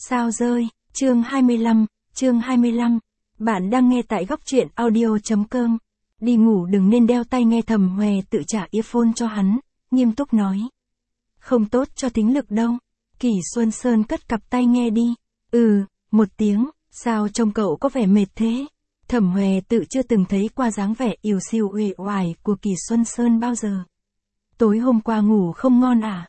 Sao rơi, chương 25. Bạn đang nghe tại góc truyện audio.com. Đi ngủ đừng nên đeo tai nghe. Thẩm Hòe tự trả earphone cho hắn, nghiêm túc nói. Không tốt cho thính lực đâu. Kỷ Xuân Sơn cất cặp tai nghe đi. Một tiếng, sao trông cậu có vẻ mệt thế? Thẩm Hòe tự chưa từng thấy qua dáng vẻ yếu siêu uể oải của Kỷ Xuân Sơn bao giờ. Tối hôm qua ngủ không ngon à?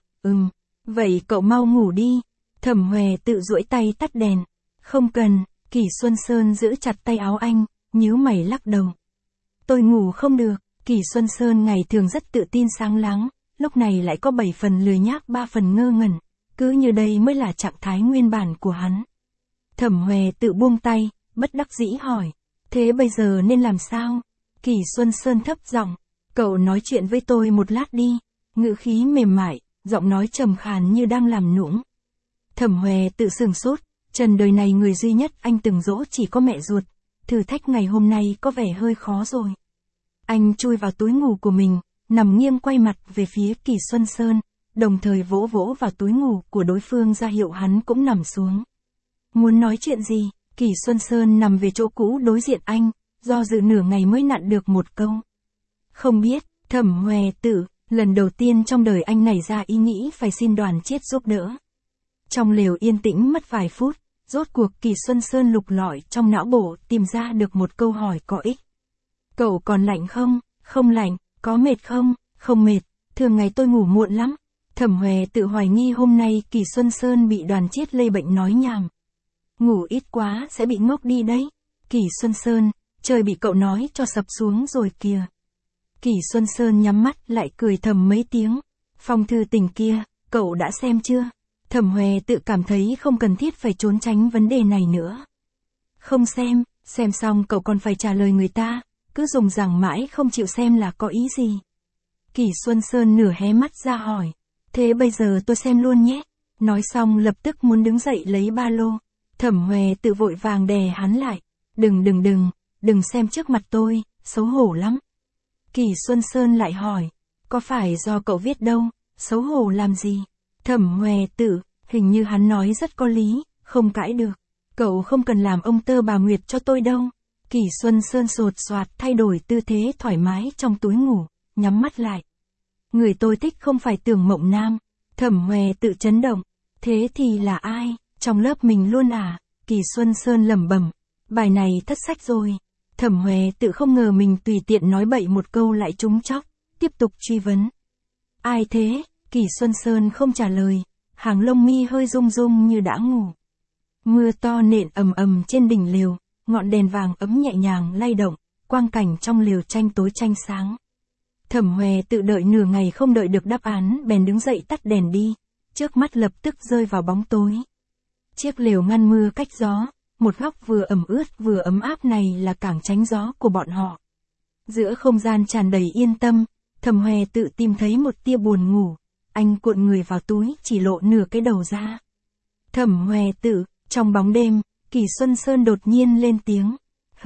Vậy cậu mau ngủ đi. Thẩm Hòe tự duỗi tay tắt đèn. Không cần. Kỷ Xuân Sơn giữ chặt tay áo anh, nhíu mày lắc đầu. Tôi ngủ không được. Kỷ Xuân Sơn ngày thường rất tự tin sáng láng, lúc này lại có 7 phần lười nhác 3 phần ngơ ngẩn, cứ như đây mới là trạng thái nguyên bản của hắn. Thẩm Hòe tự buông tay, bất đắc dĩ hỏi. Thế bây giờ nên làm sao? Kỷ Xuân Sơn thấp giọng. Cậu nói chuyện với tôi một lát đi. Ngữ khí mềm mại, giọng nói trầm khàn như đang làm nũng. Thẩm Hòe tự sửng sốt, trần đời này người duy nhất anh từng dỗ chỉ có mẹ ruột, thử thách ngày hôm nay có vẻ hơi khó rồi. Anh chui vào túi ngủ của mình, nằm nghiêng quay mặt về phía Kỷ Xuân Sơn, đồng thời vỗ vỗ vào túi ngủ của đối phương ra hiệu hắn cũng nằm xuống. Muốn nói chuyện gì? Kỷ Xuân Sơn nằm về chỗ cũ đối diện anh, do dự nửa ngày mới nặn được một câu. Không biết. Thẩm Hòe tự, lần đầu tiên trong đời anh nảy ra ý nghĩ phải xin Đoàn Chiết giúp đỡ. Trong lều yên tĩnh mất vài phút, rốt cuộc Kỷ Xuân Sơn lục lọi trong não bộ tìm ra được một câu hỏi có ích. Cậu còn lạnh không? Không lạnh. Có mệt không? Không mệt, thường ngày tôi ngủ muộn lắm. Thẩm Hòe tự hoài nghi hôm nay Kỷ Xuân Sơn bị Đoàn Chiết lây bệnh nói nhảm. Ngủ ít quá sẽ bị ngốc đi đấy. Kỷ Xuân Sơn, trời bị cậu nói cho sập xuống rồi kìa. Kỷ Xuân Sơn nhắm mắt lại cười thầm mấy tiếng. Phong thư tình kia, cậu đã xem chưa? Thẩm Hòe tự cảm thấy không cần thiết phải trốn tránh vấn đề này nữa. Không xem xong cậu còn phải trả lời người ta, cứ dùng rằng mãi không chịu xem là có ý gì. Kỷ Xuân Sơn nửa hé mắt ra hỏi. Thế bây giờ tôi xem luôn nhé. Nói xong lập tức muốn đứng dậy lấy ba lô. Thẩm Hòe tự vội vàng đè hắn lại. Đừng xem trước mặt tôi, xấu hổ lắm. Kỷ Xuân Sơn lại hỏi. Có phải do cậu viết đâu, xấu hổ làm gì? Thẩm Hòe tự, hình như hắn nói rất có lý, không cãi được. Cậu không cần làm ông tơ bà Nguyệt cho tôi đâu. Kỷ Xuân Sơn sột soạt thay đổi tư thế thoải mái trong túi ngủ, nhắm mắt lại. Người tôi thích không phải Tưởng Mộng Nam. Thẩm Hòe tự chấn động. Thế thì là ai? Trong lớp mình luôn à? Kỷ Xuân Sơn lẩm bẩm. Bài này thất sách rồi. Thẩm Hòe tự không ngờ mình tùy tiện nói bậy một câu lại trúng chóc, tiếp tục truy vấn. Ai thế? Kỷ Xuân Sơn không trả lời, hàng lông mi hơi rung rung như đã ngủ. Mưa to nện ầm ầm trên đỉnh lều, ngọn đèn vàng ấm nhẹ nhàng lay động, quang cảnh trong lều tranh tối tranh sáng. Thẩm Hòe tự đợi nửa ngày không đợi được đáp án bèn đứng dậy tắt đèn đi, trước mắt lập tức rơi vào bóng tối. Chiếc lều ngăn mưa cách gió, một góc vừa ẩm ướt vừa ấm áp này là cảng tránh gió của bọn họ. Giữa không gian tràn đầy yên tâm, Thẩm Hòe tự tìm thấy một tia buồn ngủ, anh cuộn người vào túi chỉ lộ nửa cái đầu ra. Thẩm Hòe tự, trong bóng đêm, Kỷ Xuân Sơn đột nhiên lên tiếng.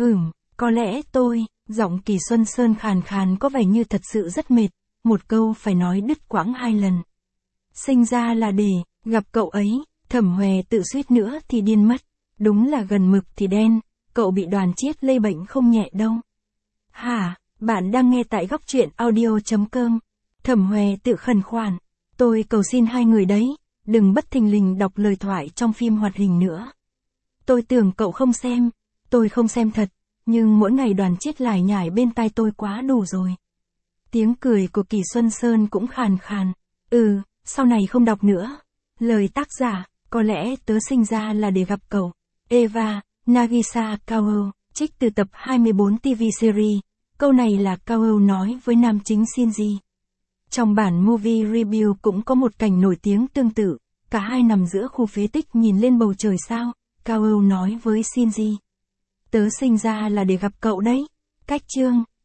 Có lẽ tôi, giọng Kỷ Xuân Sơn khàn khàn có vẻ như thật sự rất mệt, một câu phải nói đứt quãng 2 lần. Sinh ra là để gặp cậu ấy. Thẩm Hòe tự suýt nữa thì điên mất. Đúng là gần mực thì đen, cậu bị Đoàn Chiết lây bệnh không nhẹ đâu. Hả, bạn đang nghe tại góc truyện audio.com. Thẩm Hòe tự khẩn khoản. Tôi cầu xin hai người đấy, đừng bất thình lình đọc lời thoại trong phim hoạt hình nữa. Tôi tưởng cậu không xem. Tôi không xem thật, nhưng mỗi ngày Đoàn Chiết lải nhải bên tai tôi quá đủ rồi. Tiếng cười của Kỷ Xuân Sơn cũng khàn khàn. Sau này không đọc nữa. Lời tác giả, có lẽ tớ sinh ra là để gặp cậu. Eva, Nagisa Kao, trích từ tập 24 TV series. Câu này là Kao nói với nam chính Shinji. Trong bản movie review cũng có một cảnh nổi tiếng tương tự. Cả hai nằm giữa khu phế tích nhìn lên bầu trời sao. Kao nói với Shinji. Tớ sinh ra là để gặp cậu đấy. Cách chương.